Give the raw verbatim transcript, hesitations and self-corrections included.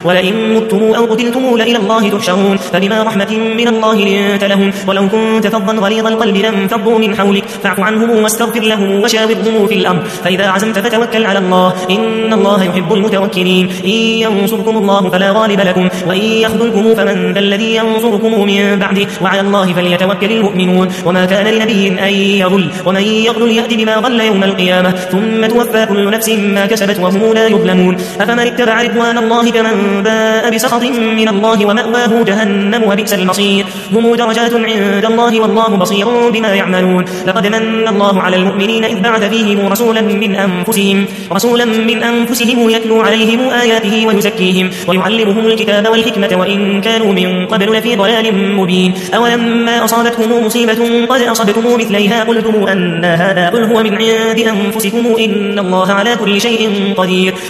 ولئن متم أو قتلتم لإلى الله تحشرون فبما رحمة من الله لنت لهم ولو كنت فظا غليظ القلب لانفضوا من حولك فاعف عنهم واستغفر لهم وشاورهم في الأمر فإذا عزمت فتوكل على الله إن الله يحب المتوكلين إن ينصركم الله فلا غالب لكم وإن يخذلكم فمن ذا الذي ينصركم من بعده وعلى الله فليتوكل المؤمنون وما كان لنبي أن يغل ومن يغل يأتي بما غل يوم القيامة ثم توفى كل نفس ما كسبت وهم لا يظلمون أفمن اتبع رضوان الله كمن باء بسخط من الله ومأواه جهنم وبئس المصير هم درجات عند الله والله بصير بما يعملون لقد من الله على المؤمنين إذ بعث فيهم رسولا من أنفسهم رسولا من أنفسهم يتلو عليهم آياته ويزكيهم ويعلمهم الكتاب والحكمة وإن كانوا من قبل لفي ضلال مبين أولما أصابتهم مصيبة قد أصبتم مثليها قلتم أن هذا قل هو من عند أنفسكم إن الله على كل شيء قدير